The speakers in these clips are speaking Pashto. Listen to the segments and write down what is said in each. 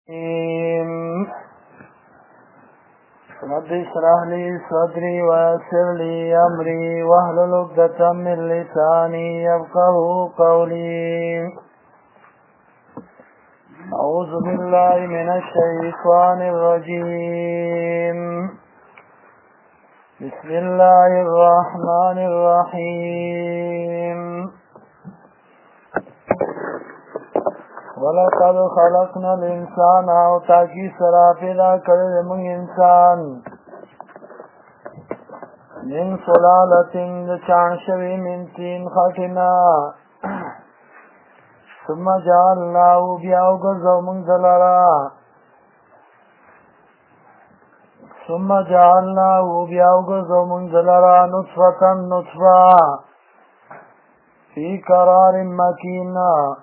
رب اشرح لي صدري ويسر لي أمري واحلل عقدة من لساني يفقهوا قولي. أعوذ بالله من الشيطان الرجيم. بسم الله الرحمن الرحيم. وَلَقَدْ خَلَقْنَا الْإِنسَانَ او تاکی سرا پیدا کرد من انسان من سلالتن چانشوی من تین خاکنا ثم جعلناه بیاو گزو من دلرا نطفة فی قرار مکین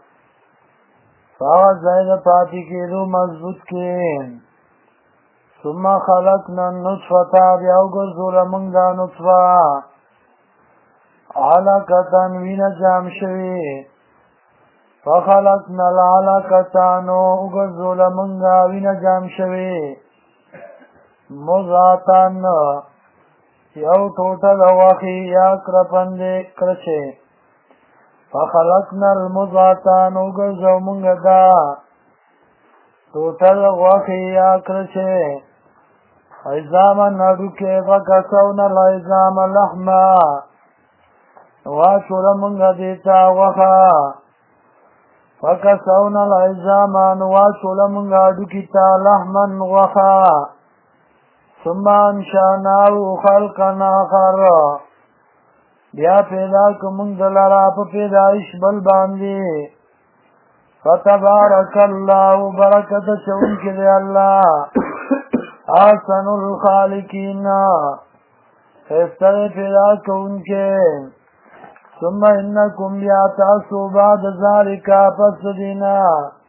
فاغت زائد پاتی کے دو مضبوط کے ثم خلقنا النطفة بیاو گزو لمنگ دا نطفة علقتا وین جام شوی فخلقنا العلقتا نو گزو لمنگ دا وین جام شوی مضغتن یو ٹوٹل واخی یا کرپند کرچے فخلقنا المضغة نوگزو منگ دا ٹوٹل واخی یا کرچے عظاما نڈوکے فکسونا العظام لحما واشول منگ دیتا وخا فکسونا العظام واشول منگ دوکتا لحما وخا ثم انشاناو خلقا آخر بیا پیدا کمونگ دلارا پا پیدایش بل باندی فتبارک اللہ برکت چونک دے اللہ آسن الخالقین خیستر پیدا کونکے ثم انکم بیا تاسو بعد ذالکا پس دینا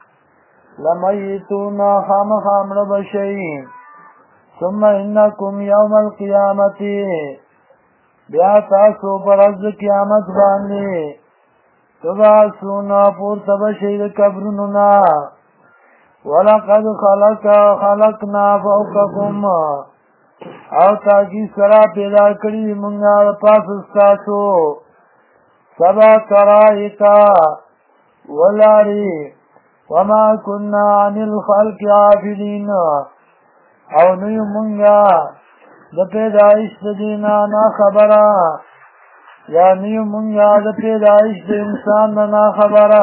لمیتون خام خامر بشئی ثم انکم یوم القیامتی بیا تاسو پر از قیامت باندې تبعثون پورته بشئ د قبرونو ولقد خلقنا فوقکم او تاکی سرا پیدا کړي موږ پاس ستاسو سبع طرائق ولاری وما كنا عن الخلق غافلین او نیو موږ د پیدایش د دینا نا خبره یا نیو مونگا د پیدایش د انسان نا خبره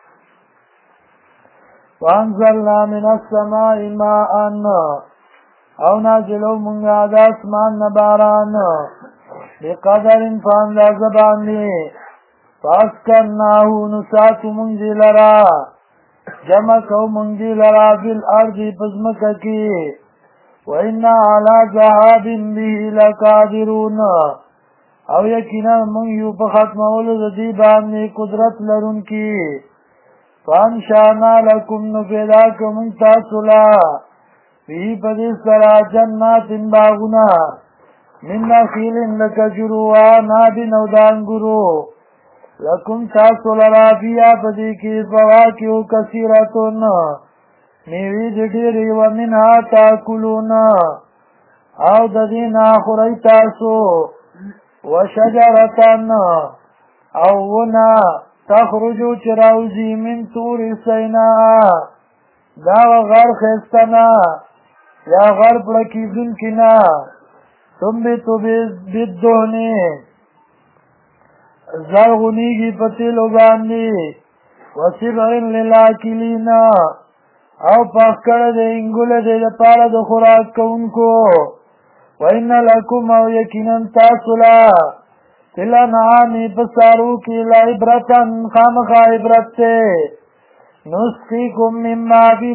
وانزلنا من السماء ماء او نازلو مونگا د اسمان نباران بقدر فانداز باندی فاسکناهو نساتو مونگی لرا جمع کو مونگی لرا فی الارض پزمککی وَإِنَّا عَلَى ذَهَابٍ بِهِ لَقَادِرُونَ او یقینا من یو په ختمولو د دې باندې قدرت لرونکي فانشانا لکم نو پیدا کوم تاسو لا فی بدی سرا جنات باغنا من نخیل لکجرو نابی نودانگرو لکم تاسو لرا بیا بدی کی فواکیو کثیرتون میوی دډیری ومنها تاکلون او د دین اخری تاسو وشجرتن او ونا تخرجو چراوزی من طور سیناء دا غر خستنا یا غر پڑکیزن کنا تنبتو بالدهنی زرغنیگی پتیلو باندی وسبعن للاکلین او پاکڑ دے انگل دے پارا دو خوراک کونکو وَإِنَّ لَكُمْ او یقیناً تاسلا تلا نعامی پسارو کی لعبرتاً خامخا عبرتے نسقیکم مما بی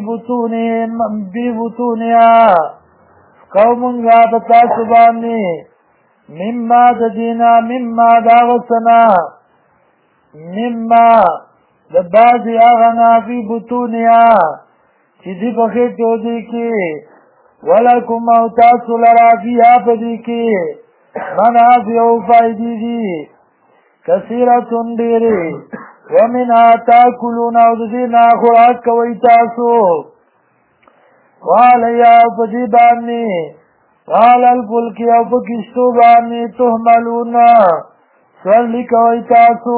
بطونیا قومنگا بتاسو بانی مما ددینا مما داغسنا مما دبازی آغنا بی بطونیا چی دی بخیٹو دی کی ولکم او تاسو لرا فیها پدی کی منافع او فائدی دی کثیرتن دیری ومنها تاکلون او دینا خوراک کوئی تاسو وعلیا پدی بانی وعلى الفلك او پکشتو بانی تحملون سرلی کوئی تاسو.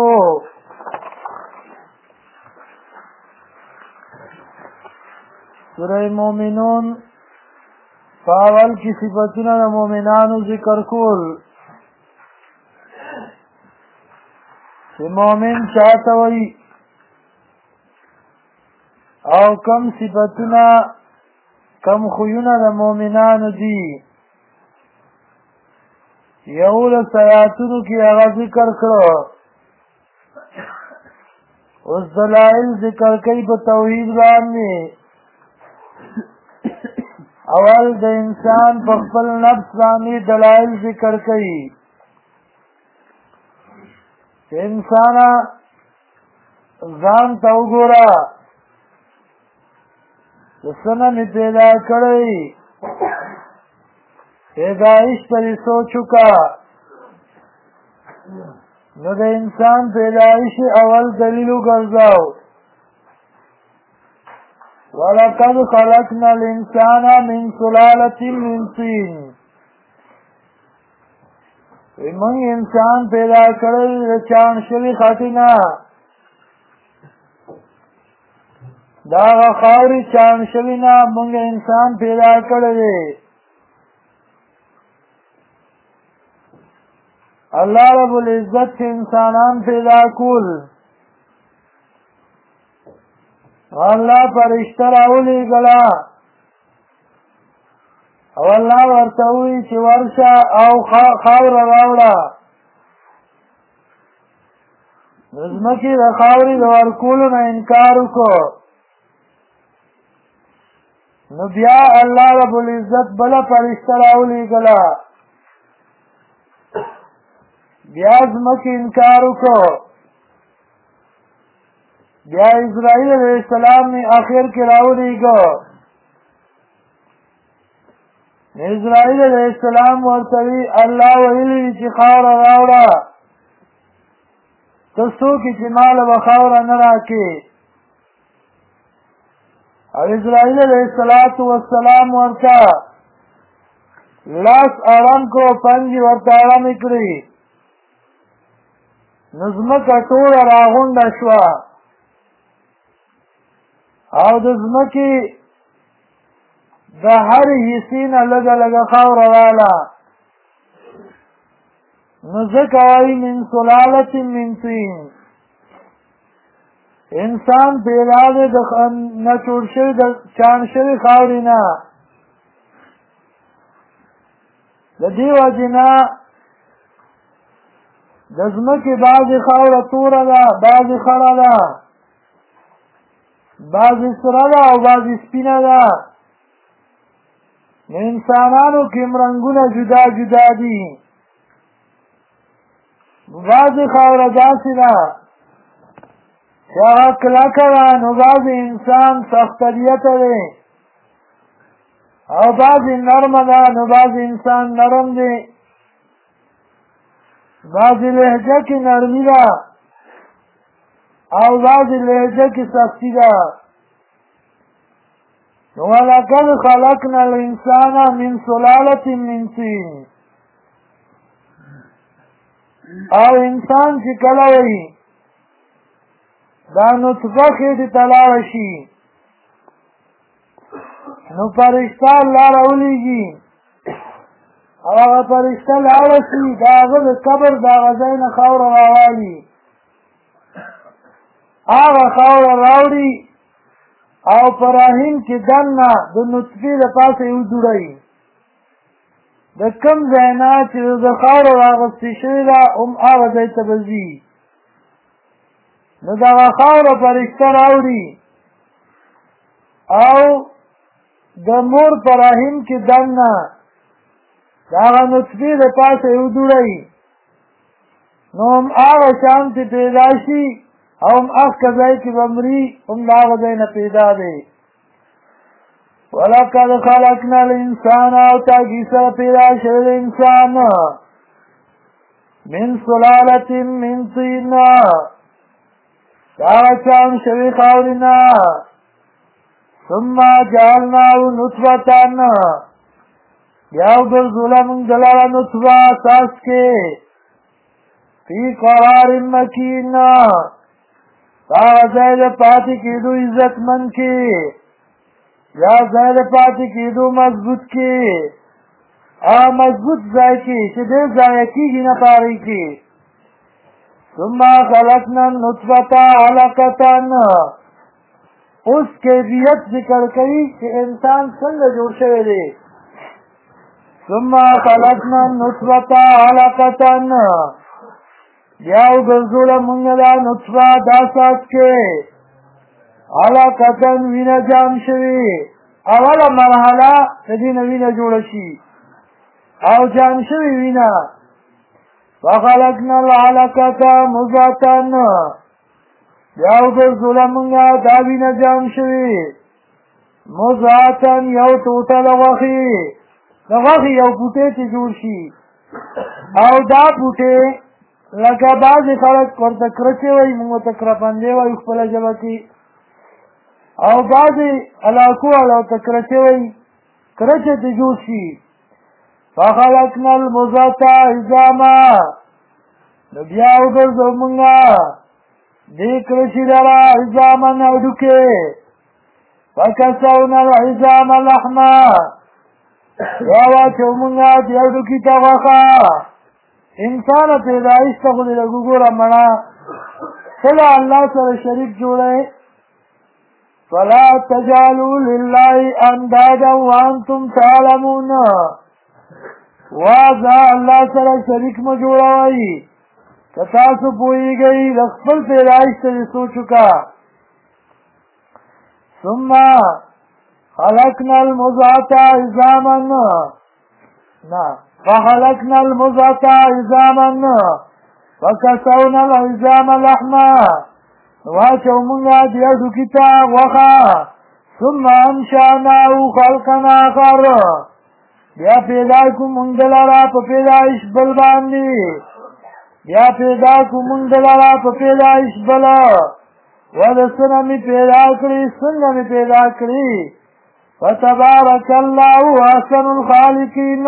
سورہ مومنون فاول کی صفتنا مومنانو ذکر کول چې مومن چاته وي او کم صفتنا کم خویونه د مومنانو دي. یولس آیاتونو کې هغه ذکر کړو. اوس دلائل ذکر کوي په توحید باندې. اول د انسان په خپل نفس باندې دلائل ذکر کوي. انسان ځان ته وګوره څنګه می پیدا کړی پیدایش پر سوچو کا نو د انسان پیدایش اول دلیلو ګرځاو. ولقد خلقنا الانسان من سلالة من طين. من انسان پیدا کړل د چاڼ شوي خټینا. دا خاوري چاڼ شوي نه موږ انسان پیدا کړل. الله رب العزت انسانان پیدا کول. الله فرشتہ راولېږله او الله ورته ووایي چې ورشه او خاوره راوړه. د ځمکې د خاورې د ورکولو نه انکار وکړو. نو بیا الله رب العزت بله فرشتہ راولېږله. بیا ځمکې انکار وکړو. بیا اسرائیل علیہ السلام نے آخر کے راولېږه. اسرائیل علیہ السلام ورته وی الله ویلي چې خاوره راوړه. ته څوک یې چې ماله به خاوره نه راکې. او اسرائیل علیہ السلام ورته لاس اړم کو پنجې ورته اړمې کړې. نو ځمکه ټوله راغونډه شوه او د ځمکې د هر حصې نه لږه لږه خاوره راله. نو ځکه وایي من سلالة من طین. انسان پیدا دی د نچوړ شوي د چاڼ شوي خاورې نه. د دې وجې نه د ځمکې بعضې خاوره توره ده بعضې خړه ده بعضې سره ده او بعضې سپینه ده. انسانانو کې رنګونه جدا جدا دي. بعضې خاوره داسې ده چې هغه کلکه ده نو بعضې انسان سخت طبیعته دی او بعضې نرمه ده نو بعضې انسان نرم دی. بعضې لهجه کې نرمي ده او بعضې لهجه کې سختی ده. ولقد خلقنا الانسان من سلالة من طين. او انسان چې کله وي دا نطفه خېټې ته لاړه شي نو فرشته الله راولېږي او هغه فرشته لاړه شي د هغه د قبر د هغه ځای نه خاوره راوالي. هغه خاوره راوړي او په رحم کې دننه د نطفې د پاسه یې وځوړوي. د کوم ځای نه چې د خاورو راغستې شوې ده هم هغه ځای ته به ځي. نو د هغه خاوره فرشته راوړي او د مور په رحم کې دننه د هغه نطفې د پاسه یې وځوړوي. نو هم هغه شانتې پیدا شي او هم هغه ځای کې به مري هم د هغه ځای نه پیدا دی. ولقد خلقنا الانسان او تاکي سره پیدا شوی د انسان من سلالة من طين دا چاڼ شوي خاورې نه ثم جعلناه نطفة بیا وګرځوله موږ دلاره نطفه اساس کې فی قرار مکین هغه ځای د پاتې کېدو عزتمند کې یا ځای د پاتې کېدو مضبوط کې هغه مضبوط ځای کې چې ډېر ضایع کېږي نه په هغې کې ثم خلقنا النطفة علقة اوس کیفیت ذکر کوي چې انسان څنګه جوړ شوی دی ثم خلقنا النطفة علقة بیا وګرځوله موږ دا نطفه دا ساس کې علقة وینه جام شوي اوله مرحله د دې نه وینه جوړه شي او جام شوي وینه وخلقنا العلقة مضغة بیا وګرځوله موږ دا وینه جام شوي مضغة یو ټوټه د غوښې د غوښې یو بوټی چې جوړ شي او دا بوټی لکه بعضې خلک ورته کرچې وایي موږ ورته کرپندې وایو خپله ژبه کې او بعضې علاقو والا ورته کرچې وایي کرچې ته جوړ شي فخلقنا المضغة عظاما نو بیا وګرځو موږ دې کرچې لره عظاما هډوکې فکسونا العظام لحما یا واچو موږ دې هډوکي ته غوښه انسان پیدایش ته خو دې لږ وګوره مړه کله الله سره شریک جوړی فلا تجعلوا لله اندادا وانتم تعلمون واځه الله سره شریک مه جوړوئ که تاسو پوهېږئ د خپل پیدایش ته دې سوچ وکړه ثم خلقنا المضغة عظاما نه فخلقنا المضغة عظاما فكسونا العظام لحما واچو موږ دې هډوکي ته غوښه ثم انشأناه خلقا آخر بیا پیدا کړو موږ دلاره په پیدایش بل باندې بیا پیدا کړو موږ دلاره په پیدایش بله و د څه نه مې پیدا کړي څنګه مې پیدا کړي فتبارک الله احسن الخالقین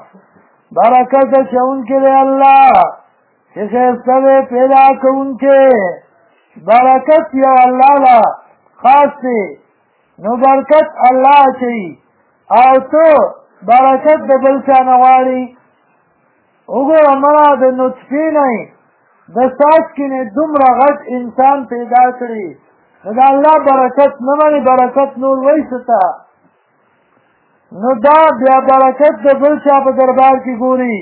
برکت اچونکي دی الله چې ښایسته دی پیدا کوونکی برکت یو الله له خاص دی نو برکت الله اچوي او ته برکت د بل چا نه غواړي وګوره مړه د نطفې نه د څاڅکي نه دومره غټ انسان پیدا کړي نو د الله برکت نه مني برکت نور وایي ته نو دا بیا برکت د بل چا په دربار کې ګوري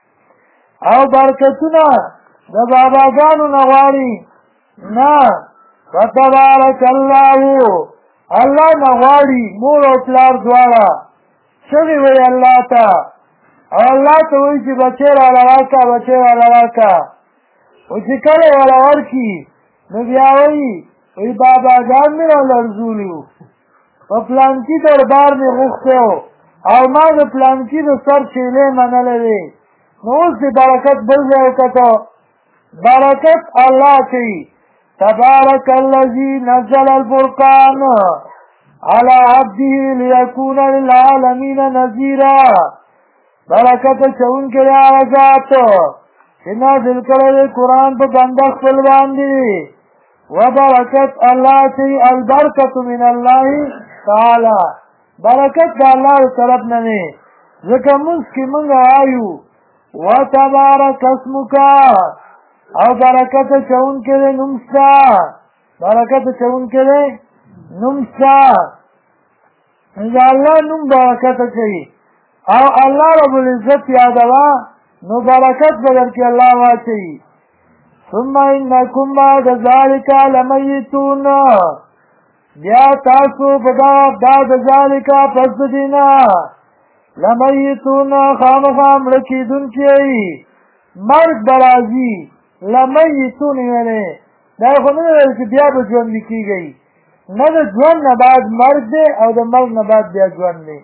او برکتونه د باباګانو نه غواړي نه فتبارک الله الله نه غواړي مور او پلار دواړه چغې وایي الله ته او الله ته وایي چې بچی راله راکړه بچی راله راکړه او چې کله یې راله ورکړي نو بیا وایي باباګان مې رالرزولي وو په پلانکي دربار مې غوښتی او ما د پلانکي د سر چیلې منلی دی نو اوس د برکت بل ځای وکته برکت الله کوي تبارک الذي نزل الفرقان على عبده ليكون للعالمين نذيرا برکت اچونکی دی هغه ذات چې نازل کړی دی قرآن په بنده خپل باندې وبرکت الله کوي البرکت من الله تعالی برکت د الله طرف نه دی ځکه مونږ کې مونږ وایو وتبارک اسمک او برکت اچونکی دی نوم ستا برکت اچونکی دی نوم ستا د الله نوم برکت اچوي او الله رب العزت یادوه نو برکت به درکې الله واچوي ثم انکم بعد ذلک لمیتون بیا تاسو په دا د ذلک پس د دینا لمیتون خامخا مړه کېدونکي یئ مرګ به راځي لمیتون یعنې دا خو نه ویل چې بیا به ژوندي کېږئ نه د ژوند نه بعد مرګ دی او د مرګ نه بعد بیا ژوند دی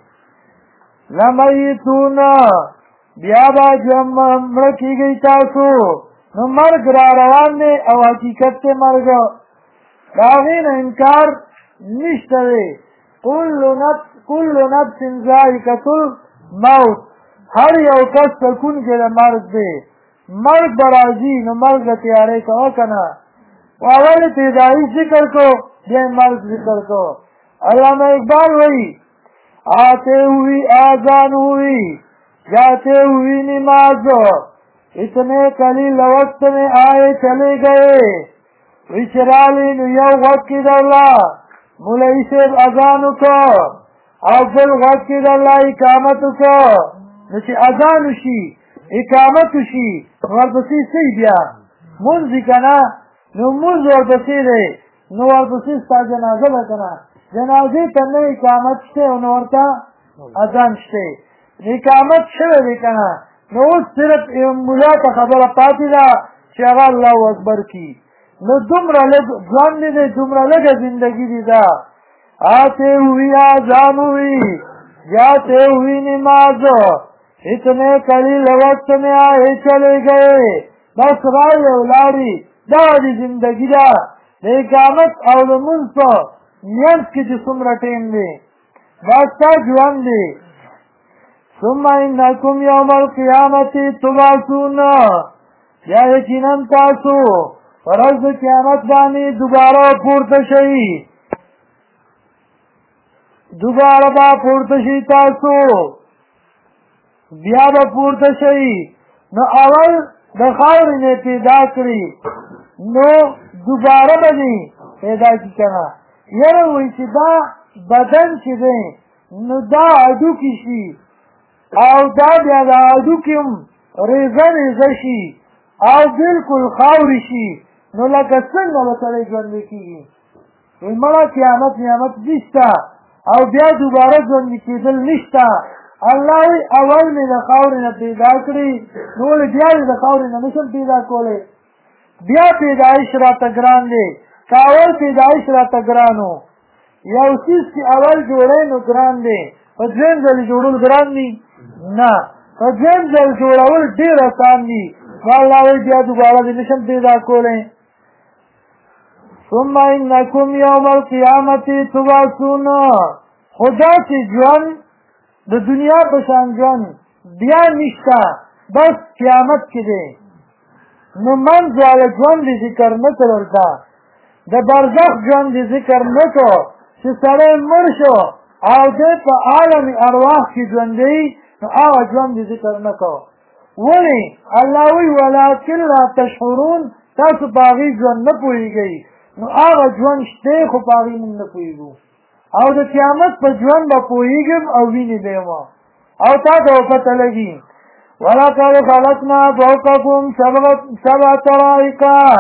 لمیتون بیا به مړه کېږئ تاسو نو مرګ را روان دی او حقیقت دی مرګ د هغې نه انکار نشته دی کل نفس ذائقة الموت، هر یو کس سکون کې د مرګ دی، مرګ به راځي نو مرګ د تیارې کوه که نه. اول ابتدایي ذکر کو بیا مرګ ذکر کو. علامہ اقبال وی آتے ہوئی آزان ہوئی جاتے ہوئی نماز، اتنے قلیل وقت میں آئے چلے گئے، وچرالی نو یو وقت کی اللہ مولوی صاحب اذان کو او بل وقت کی اللہ اقامت کو. نو چې اذان شي اقامت شي ورپسې څه بیا مونځ که نه، نو مونځ ورپسې دی، نو ورپسې ستا جنازه ده که نه، جنازې ته نه اقامت شته او نه ورته اذان شته. اقامت شوی دی که نه، نو اوس صرف ملا ته خبره پاتې ده چې هغه الله اکبر کي. نو دومره لږ ژوند دی، دومره لږه زندګي دی دا. آتے ہوئی آزان ہوئی جاتے ہوئی نماز، اتنے قلیل وقت میں آئے چلے گئے، بس رائے اولاری دا دی زندگی دا. د اقامت او د مونځ په منځ کې چې څومره ټیم دی دا ستا ژوند دی. ثم انکم یوم القیامت تبعثون، یا یقینا تاسو ورځ د قیامت باندې دوباره پورته شئ، دوباره به پورته شئ، تاسو بیا به پورته شئ. نو اول د خاورې نه پیدا کړي نو دوباره به دې پیدا کړي که نه. یاره وایي چې دا بدن چې دی نو دا هډوکي شي او دا بیا د هډوکي هم ریزه ریزه شي او بلکل خاورې شي، نو لکه څنګه به سړی ژوندی کېږي؟ وایي مړه قیامت نعمت نشته او بیا دوباره ژوندي کېدل نشته. الله وی اول مې د خاورې نه پیدا کړي، نو ولې بیا یې د خاورې نه نشم پیدا کولی؟ بیا پیدایش راته ګران دی. که اول پیدایش راته ګران و، یو څیز چې اول جوړی نو ګران دی، په دویم ځل جوړول ګران دي؟ نه، په دویم ځل جوړول ډېر اسان دي. نو الله وی بیا دوباره دې نشم پیدا کولی. ثم انکم یوم القیامت تبعثون، خدا چې ژوند د دنیا په شان ژوند بیا نشته، بس قیامت کې دی. نو منځ والا ژوند دې ذکر نه کړ، ورته د برزخ ژوند دې ذکر نه کړ چې سړی مړ شو او دی په عالم ارواح کې ژوندی، نو هغه ژوند دې ذکر نه کړ. ولې؟ الله وی ولکن لا تشعرون، تاسو په هغې ژوند نه پوهېږئ. نو هغه ژوند شته خو په هغې موږ نه پوهېږو، او د قیامت په ژوند به پوهېږم او وینې به یم او تا ته به پته لګي. ولقد خلقنا فوقکم سبع طرائق،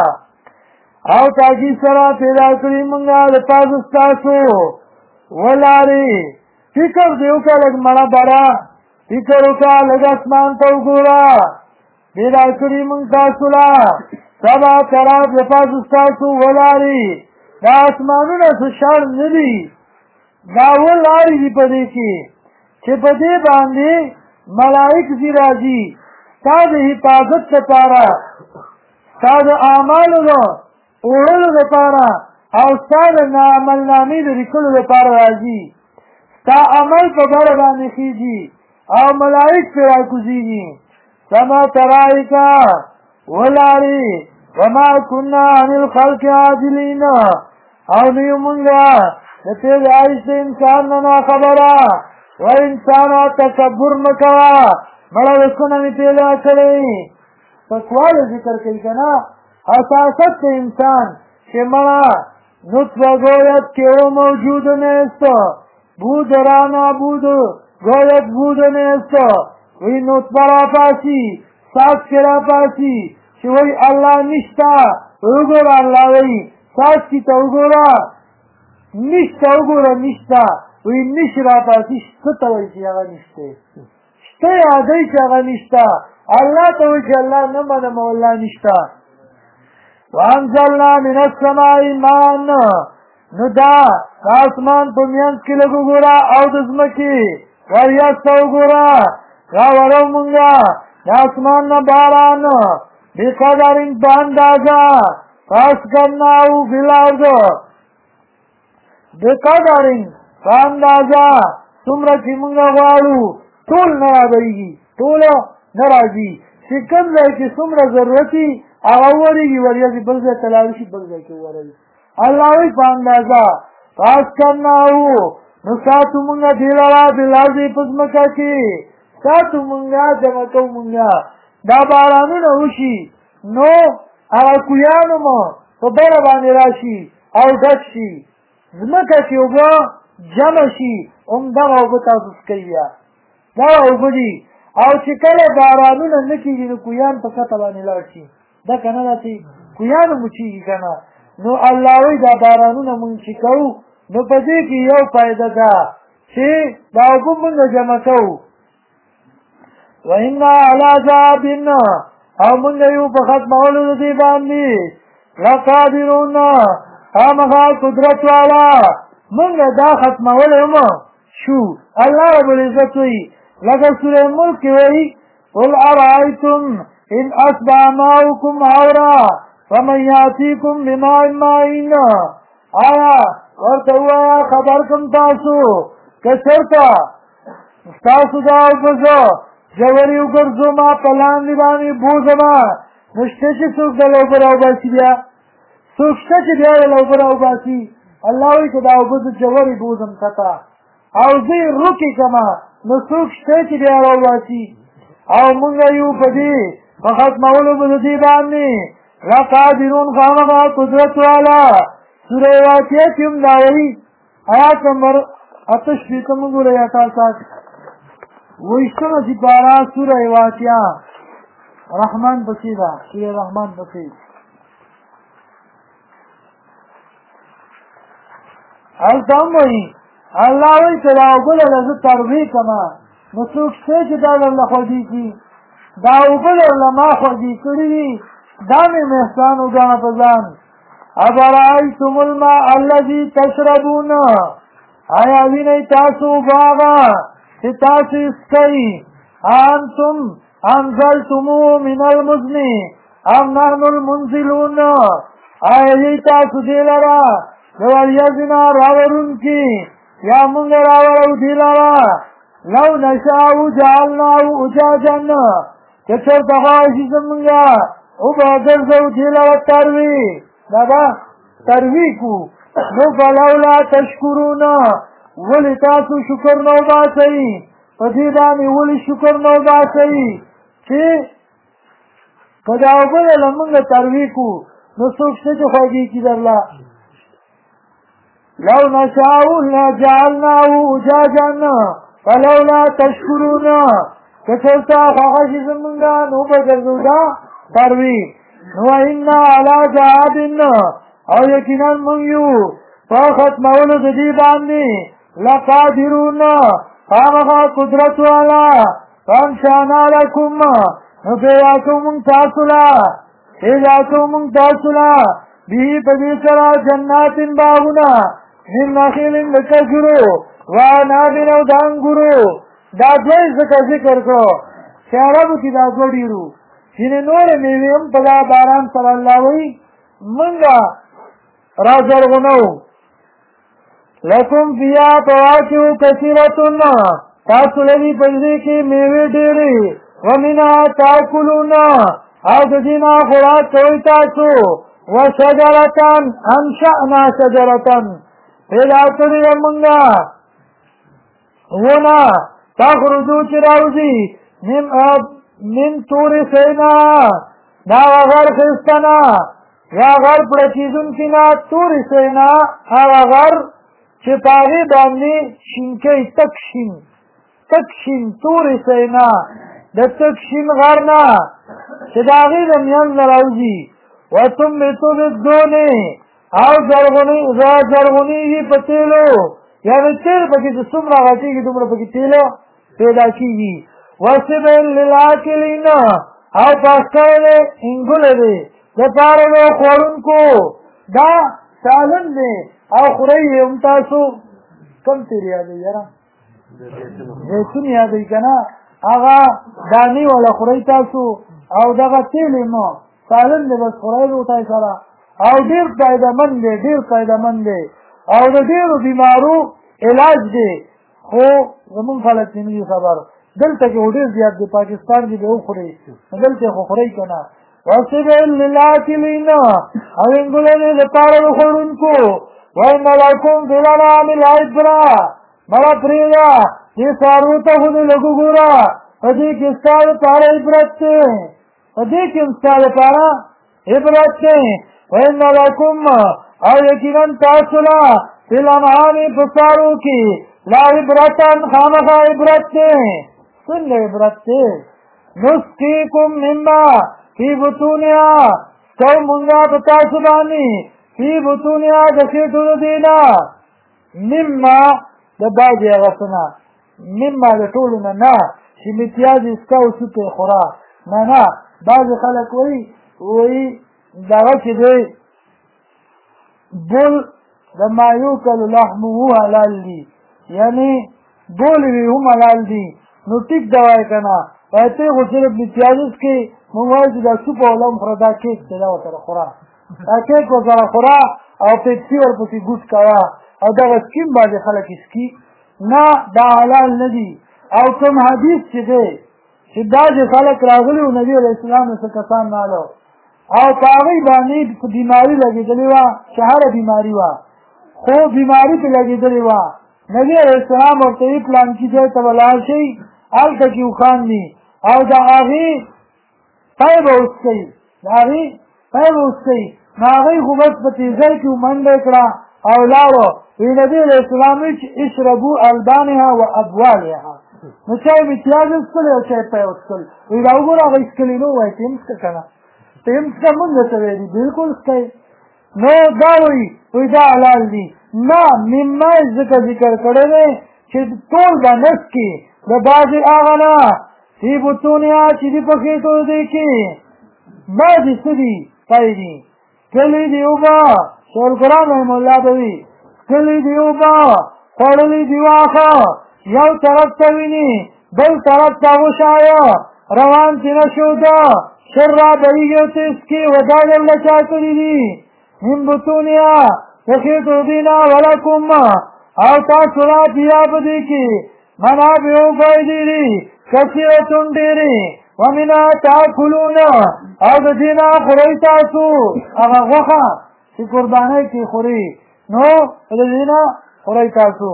او تاکید سره پیدا کړي موږ د پاسه ستاسو ولارې. فکر دې وکړه لږ مړه بره، فکر وکړه لږ اسمان ته وګوره، پیدا کړي موږ تاسو له سبع طرائق د پاسه ستاسو ولارې. دا اسمانونه څه شړ نه دي، دا ولارې دي په دې کې چې په دې باندې ملائک ځي راځي ستا د حفاظت لپاره، ستا د اعمالو د وړلو لپاره او ستا د عملنامې د لیکلو لپاره راځي. ستا عمل په بره باندې خېږي او ملائک پرې راکوزېږي. سبع طرائق ولارې، وما كنا عن الخلق عاجلین، او نه یو مونږ د پیدایش د انسان نه ناخبره. و انسانه تکبر مه کوه، مړه رسونه مې پیدا کړی. تقواله ذکر کوي که نه، حساست د انسان که مړه نطفه گوید که او موجود نیست، بود را نابود گوید بود نیست. وی نطفه را پاسی ساز که را پاسی چې وی الله نشته، وګوره الله وی ساز کی ته وګوره نشته، وګوره نشته، وی نش را پاسی څه ته وایي چې هغه نشته، شته یادوي چې هغه نشته. الله ته وایي چې الله نه منم او الله نشته. وانزلنا من السماء ماء، نو دا د اسمان په منځ کې لږ وګوره او د ځمکې وریځ ته وګوره، راوړو مونږه د اسمان نه باران بقدر په اندازه، فاسکناو فی الارض بقدر په اندازه څومره چې موږ غواړو ټول نه رابهېږي، ټول نه راځي. چې کوم ځای کې څومره ضرورت وي هغه وورېږي، وریځې بل ځای ته لاړ شي، بل ځای کې ووروي. الله وایي په اندازه فاسکناهو نو ساتو مونږه دې لره بالارض په ځمکه کې، ساتو مونږه جمع کوو مونږه. دا بارانونه وشي نو هغه کویانو مو په بله باندې راشي او ډک شي، ځمکه کې اوبه جمع شي، همدغه اوبه تاسو څکئ بیا، دغه اوبه دي. او چې کله بارانونه نه کېږي نو کویان په کته باندې لاړ شي، ده که نه داسې کویانو مچېږي که نه. نو الله وایي دا بارانونه مونږ چې کوو نو په دې کې یو فایده ده چې دا اوبه مونږ جمع کوو. وإنا علی ذهاب او مونږ یو په ختمولو د دې باندې لقادرون خامخا قدرت والا مونږ دا ختمولی هم شو. الله رب العزت وایي لکه سورة ملک کې وایي قل ارأیتم ان اصبح ماؤکم غورا فمن یأتیکم بماء معین. آیا ورته ووایه خبر کم تاسو که چېرته ستاسو دا اوبه ژورې وګرځومه په لاندې باندې بوځمه، نو شته چې څوک دله اوبه راوباسي، بیا څوک شته چې بیا دله اوبه راوباسي. الله وایي که دا اوبه زه ژورې بوځم کته او زه یې روکې کړمه نو څوک شته چې بیا راوباسي. او مونږ یو په دې په ختمولو به د دې باندې لقادرون خامخا قدرت والا. سوره واقعه کې هم دا وایي آیات نمبر 88 موږ ګورئ، 88 ویشتمه سپاره سوره واقعه رحمان پسې ده، سوره رحمان پسې. هلته هم وایي الله وایي که دا اوبه درله زه ترویې کړمه نو څوک شته چې دا درله خوږې کړي، دا اوبه درله ما خوږې کړي دي، دا مې احسان وګڼه په ځان. افرأیتم الماء الذي تشربون آیا وینئ تاسو اوبه هغه چې تاسو یې څښئ، انتم انزلتموه من المزن ام نحن المنزلون. آیا یې تاسو دې لره د وریځې نه راوړونکي یا موږ راوړو دې لره. لو نشاء جعلناه اجاجا که چېرته غواړو چې زمونږه اوبه ګرځوو دې لره تروي، دا به تروي کړو. نو فلولا تشکرون ولې تاسو شکر نه وباسئ، په دې باندې ولې شکر نه وباسئ چې که دا اوبه درله مونږ تروي کړو نو څوک شته چې خوږې کړي درله. لو نشاء لجعلناه اجاجا فلولا تشکرون که چېرته خوښه شي زمونږه نو به ګرځو دا تروي. نو انا علی ذهاب او یقینا مونږ یو په ختمولو د دې باندې لقادرون خامخا قدرت والا. فانشأنا لکم نو پیدا کوو مونږ تاسو له پیدا کوو مونږ تاسو له به په دې سره جنات باغونه من نخیل د کجورو وعناب او د انګورو. دا دوه یې ځکه ذکر کړو چې عربو کې دا دوه ډېرو، ځینې نورې مېوې هم په دا باران سره الله وایي مونږه رازرغونوو. لکم فیها فواکه کثیرة تاسو لري په دې کې مېوې ډېرې، ومنها تاکلون او د دې نه خوراک کوئ تاسو. وشجرة انشأنا شجرة پیدا کړې ده مونږه ونه تخرجو چې راوځي من تور سینا دا غر ښایسته نه یا غر پړکېدونکي نه، تور سینا هغه غر چې په هغې باندې شینکۍ تک شین تور سینا د تک شین غر نه چې د هغې د منځ نه راوځي. وتنبت بالدون او زرغونېږي په تیلو، یعنې تیل پکې چې څومره غټېږي دومره پکې تیلو پیدا کېږي. وصبر للآکلین او پاسکړی دی انګلی دی دپاره د خوړونکو، دا سالن دی او خورئ یې هم تاسو. کوم تیل یادوي یاره؟ زیتون یادوي که نه؟ هغه دانې والا خورئ تاسو او دغه تیل یې مه سالن دی، بس خورئ روټۍ سره او ډېر فایدهمند دی او د ډېرو بیمارو علاج دی خو زمونږ خلک یې نه دي خبر دلته کې ډېر زیات دی پاکستان کې به وخوري دلته خو خورئ که نه وصبر للآكلين او انګلنې لپاره د خوړونکو وإن لكم في الأنعام العبرة مړه پرېږده دې څارویو ته خو دې لږ وګوره په دې کې ستا لپاره عبرت دی په دې کې هم ستا لپاره عبرت دی وإن لكم او یقینا تاسو له فی الأنعام په څارویو کې لا عبرتا خامخا عبرت دی څنګه عبرت دی نسقیکم مما فی بطونها سو مونږه په تاسو باندې فی بطونها د خېټو د دې نه مما د بعضې هغه څه نه مما د ټولو نه نه چې متیازې ستا او سوپې خورا نه نه بعضې خلک وایي دغه چې دی بول د ما یوکل لحمه حلال دي یعنې بول وي هم حلال دي نو ټیک دا وایي که نه ته خو صرف متیازس کې مونږ وایو چې دا سوپ اوله هم خوره دا کیک دی دا ورسره خوره دا کیک ورسره خوره او پیپسي ورپسې ګوټ کوه او دغه سکیم باندې خلک اسکي نه دا حلال نه دي او کوم حدیث چې دی چې داسې خلک راغلي وو نبي علیه السلام نه څه کسان نالو او په هغوی باندې بیماري لګېدلې وه شهره بیماري وه خو بیماري پرې لګېدلې وه نبي علیه السلام ورته ویي پلانکي ځای ته به لاړ شئ هلته کې اوښان دي او د هغې پی به وڅکئ د هغې پی به وڅکئ نو هغوی خو بس په تیزۍ کې منډه یې کړه او لاړو وی نبي علیه السلام وایي چې اشربو البانها و ابوالها نو چا یې متیاز وڅکل او چا یې پی وڅکل وی دا وګوره هغه یې څکلي نه ووایي ته یې هم څکه که نه ته یې هم څکه مونږ درته ویلي بلکل څکئ نو دا وایي دا حلال دي نه مما یې ځکه ذکر کړی دی چې ټول به نس کې د بعضې هغه نه فی بطونها چې دي په خېټو دی کې بعضې څه دي پی دي کلی دي اوبه شیخ القرآن رحم الله به وي کلی دي اوبه خوړلی دي واښه یو طرف ته ویني بل طرف ته غوښایه روان چې نه شو ده شر را بهیږي او ته څکي و دا ډله چا کړي دي من بطونها د خېټو دي نه ولکم او تاسو را بیا په دې کې منابع او فایدې دي کثیرتون ډېرې ومنها تاکلون او د دې نه خورئ تاسو هغه غوښه چې قربانۍ کې خوري نو د دې نه خورئ تاسو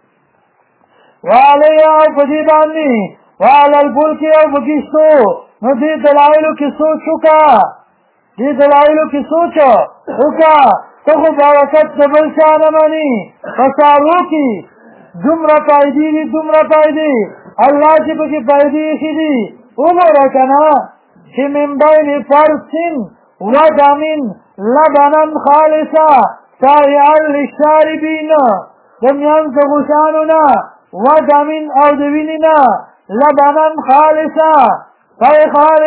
وعلیها او په دې باندې وعلى الفلک او په کښتو نو دې دلایلو کې سوچ وکړه دې دلایلو کې سوچ وکړه ته خو برکت د بل چا نه منې په څاروو کې دومره فایدې دي دومره فایدې الله چې پکې فایدې ایښي دي وګوره که نه چې من بین فرث ودم لبنا خالصا سائغا للشاربین د میانځ د غوښانو نه ودم او د وینې نه لبنا خالصا سای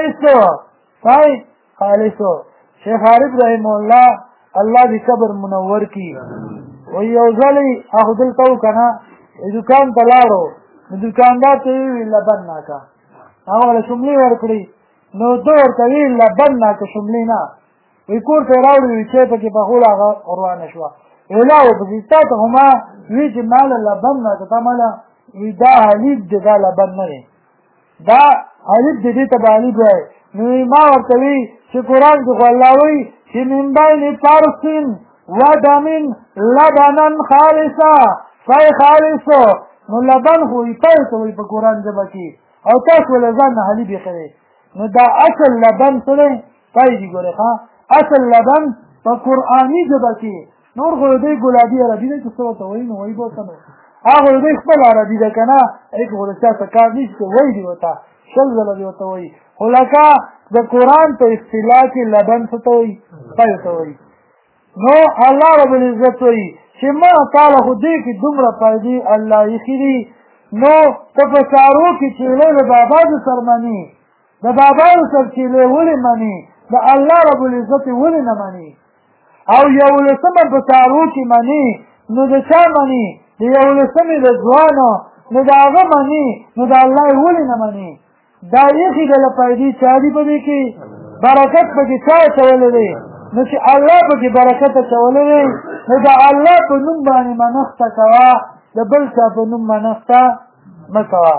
خالصو شیخ عارف رحم الله الله دې قبر منور کي و یو ځلې هغه دلته و که نه دکان ته لاړو نو دکاندار ته یې وویل لبن ناکه هغه له شملې ورکړې نو ده ورته ویل لبن ناکه شملې نه وی کور ته یې راوړې وي چې پکې پخول هغه روانه شوه وی لا ورپسې تا ته خو ما وی چې ما له لبن ناکه تا ما له وی دا حلیب دی دا لبن نه دی دا حلیب دی دې ته به حلیب وایي نو ما ورته وی چې قرآن کې خو الله وایي چې من بین فرث ودم لبنا خالصا فای خالصو نو لبن خو یې پی ته وایي په قرآن ژبه کې او تاسو له ځان نه حلیب یې نو دا اصل لبن څه دی پی دي ګورې ښه اصل لبن په قرآني ژبه کې نور خو دوی ګلابي عربي دی چې څه ورته وایي نو وایي به ورته نو هغه دوی خپل عربي ده که نه هغې خو د چا څه کار نشته وایي دي ورته شل ځله دې ورته وایي خو لکه د قرآن په اصطلاح کې لبن څه ته وایي پی ته وایي نو الله رب العزت وایي چې ما تعالی خو دې کې دومره فایدې الله ایښي دي نو ته په څاروو کې چیلې د بابانو سر منې د بابانو سر چیلې ولې منې د الله رب العزت ولې نه منې او یولسمه په څاروو کې منې نو د چا منې د یولسمې د ځوانو نو د هغه منې نو د الله یې ولې نه منې دا ایښي ډله فایدې چا دي په دې کې برکت پکې چا اچولی دی نو چې الله پکې برکت اچولی دی نو د الله په نوم باندې منښته کوه د بل چا په نوم منښته مه کوه.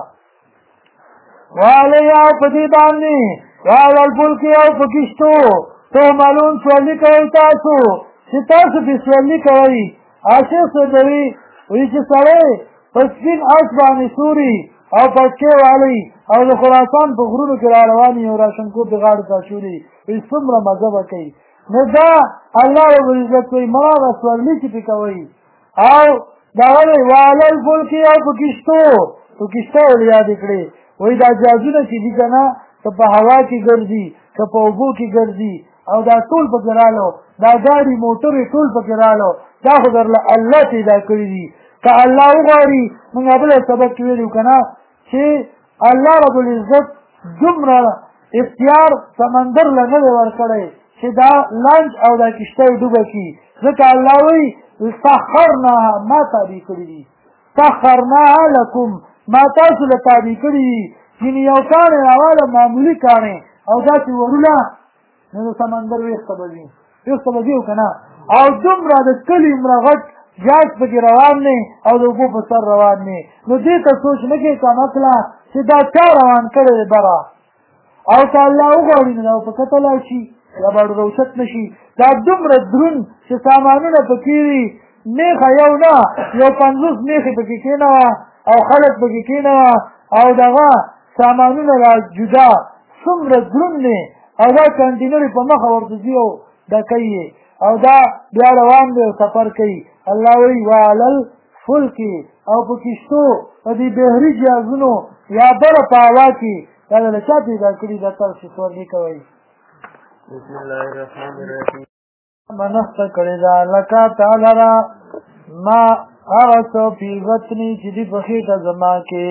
وعلیها او په دې باندې وعلى الفلک او په کشتو تحملون سورلي کوئ تاسو چې تاسو پې سورلي کوئ. عاشق صدوي وایي چې سړی په سپین اس باندې سوري او پټکې والی او د خراسان په غرونو کې را روان وي او راشنکوب د غاړې ته اچولي وایي څومره مزه به کوي. نو دا الله ربالعزت وایي مه هغه سورلي چې پې کوئ او دغه دی وعلى الفلک او په کشتو په کشته ولې یادې کړې وایي دا جازونه چې دي که نه که په هوا کې ګرځي که په اوبو کې ګرځي او دا ټول پکې رالو دا ګاډي موټرې ټول پکې رالو دا خو درله الله پیدا کړي دي. که الله وغواړي موږ بله سبق کې ویلي که نه چې الله ربالعزت دومره اختیار سمندر له نه دی ورکړی چې دا لانچ او دا کشته یې ډوبه کړي. ځکه الله وایي سخرناها ما تابع کړي دي سخرناها لکم ما تاسو له تابع کړي دي. یعنې یو کاڼی راواله معمولي کاڼی او داسې ورونه نو د سمندر ویښته به ځي ویښته به ځي که نه او دومره د کلي عمره غټ جاز پکې روان دی او د اوبو په سر روان دی. نو دې ته سوچ نه کوې کمکله چې دا چا روان کړی دی بره او که الله وغواړي نو دا په کته لاړ شي یا باړو روشت نه شي. دا دومره دروند چې سامانونه پکې وي میخه یو نه یو 50 میخې پکې کېنوه او خلک پکې کېنوه او دغه سامانونه را جدا څومره دروند دی او دا کنټینر په مخه ورته ځي او ډکوي یې او دا بیا روان دی او سفر کوي. الله وایي وعلى الفلک او په کشتو په دې بحري جهازونو یا بره په هوا کې دا له چا پیدا کړي دا تاسو سورلي کوئ. بسم الله الرحمن الرحیم. منښته کړې ده لکه تعالی را ما هغه څه فی بطني چې دي په خېټه زما کې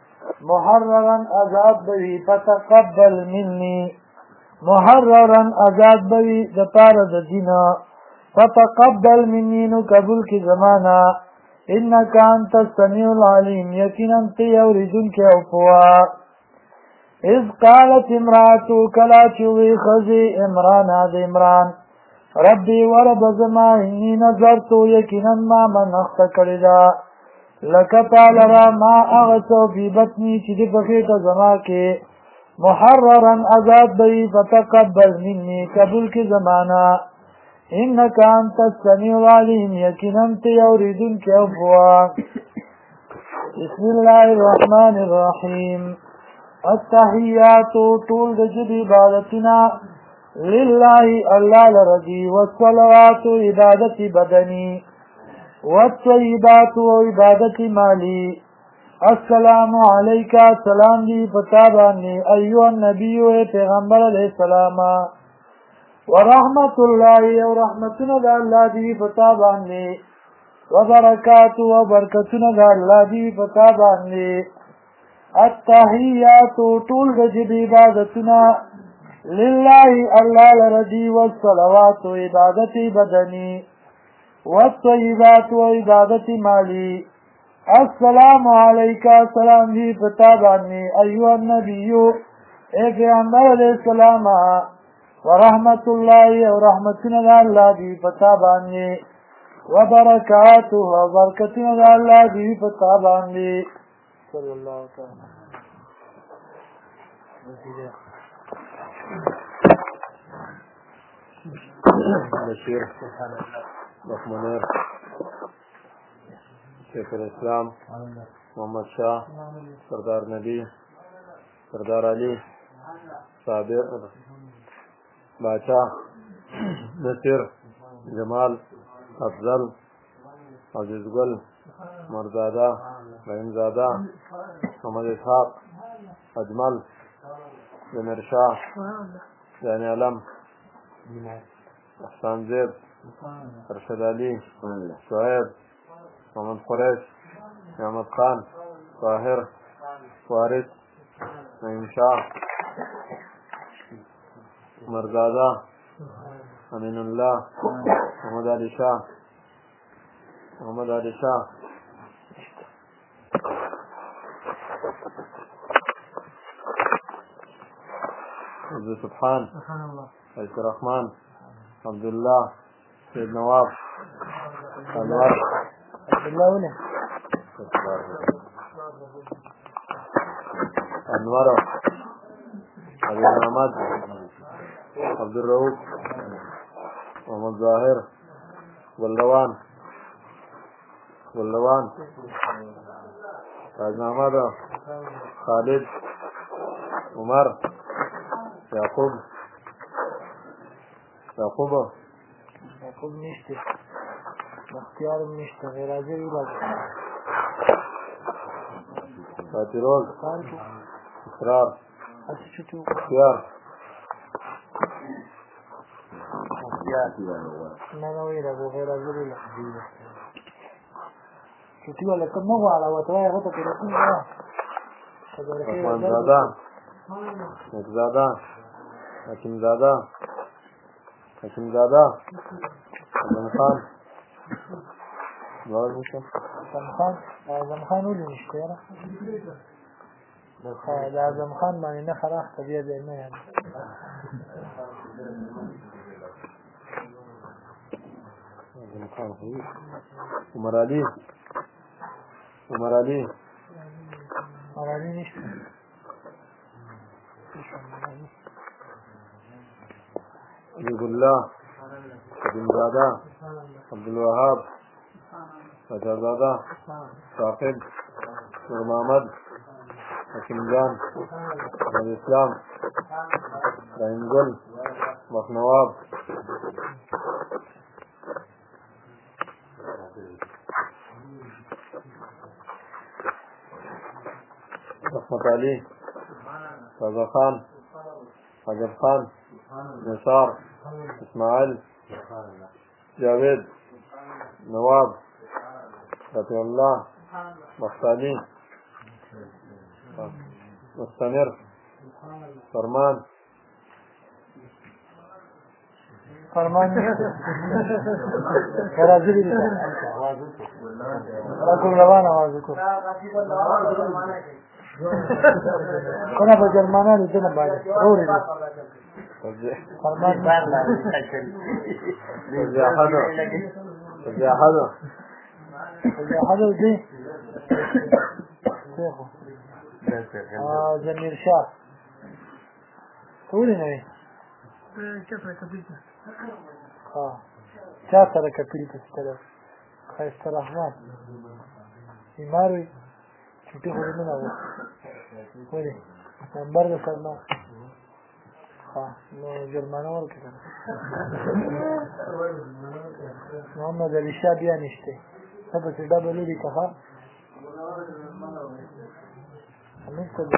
محررا آزاد به وي فتقبل مني محررا آزاد به وي د پاره د دینه فتقبل مني نو قبول کې زمانه انک انت السمیع العلیم یقینا ته اورېدونکی او پوه. اذ قالت امرأة کله چې وی ښځې عمران د عمران ربي ورب زما انی نظرت یقینا ما منښته کړې ده لکه تعالی را ما هغه څه فی بطني چې دي په خېټه زما کې محررا آزاد به وي فتقبل مني قبول کې زمانه انک انت السمیع العلیم یقینا ته اورېدونکی او پوه. بسم الله الرحمن الرحیم. التحیات ټول د ژبې عبادتونه لله الله لرضي والصلوات عبادت بدني والطيبات عبادت مالي. السلام علیک سلام دی پتا باندې ایو النبی پیغمبر علیہ السلام ورحمت الله او رحمتنا د الله دی پتا باندې وبرکات او برکتنا د الله دی پتا باندې. التحیات ټول د ژبې عبادتونه لله الله لرضي والصلوات عبادت بدني والطيبات عبادت مالي. السلام علیک سلام دی پتا باندې ایو النبی اے پیغمبر علیہ السلام ورحمت الله او رحمتنا د الله دی پتا باندې وبرکاته او برکتنا د الله دی پتا باندې. صلی الله تعالی بشیر لقمنیر شیخ الاسلام محمد شاہ سردار نبی سردار علی صابر باچا نصیر جمال افضل عزیز گل مرزادہ رحیم زادہ محمد اسحاق اجمل جمیر شاہ جانی علم احسان زیب ارشد علی شعیب محمد قریش محمد خان طاہر وارث نعیم شاہ مرزادہ امین اللہ محمد علی شاہ عبد سبحان عبد الرحمن عبداللہ سید نواف انور انور ابي محمد عبد الرؤوف محمد ظاهر ولوان راج محمد خالد عمر يعقوب نشته اختیار نشته غیر حاضر ویلاد فاتروز اسرار اختیار نه ویلاد غیر حاضر ویلاد چوټي ولا کوم نه غواړه وته هغه ته رسول رحمان زاده زاده حکیم زاده اعظم خان اعظم خان ولې نشته یاره د اعظم خان باندې نه خراخ طبیعه دی نه یعنی اعظم خان عمر علي نشته عبد الله حكيم زاده عبد الوهاب رجازاده صاحب نور محمد حكيم جان الاسلام رحيم گل مخنواب رحمت علي رضا خان عجب خان نصار اسماعيل جاوید نواب رفیع الله مختالي مستمر فرمان راځي راکوم روان आवाज کو کنه په جرمانه دې نه باندې اوري فرمان جاهدو دي زمير شاه تقولي نبي چا سره کپیل تستره خیست رحمان بیماروی چوٹی خوری نه نو ولی نمبر ده سلمان نو جرمانه ورکه محمد علی شاه بیا نشته پس ډبل دی که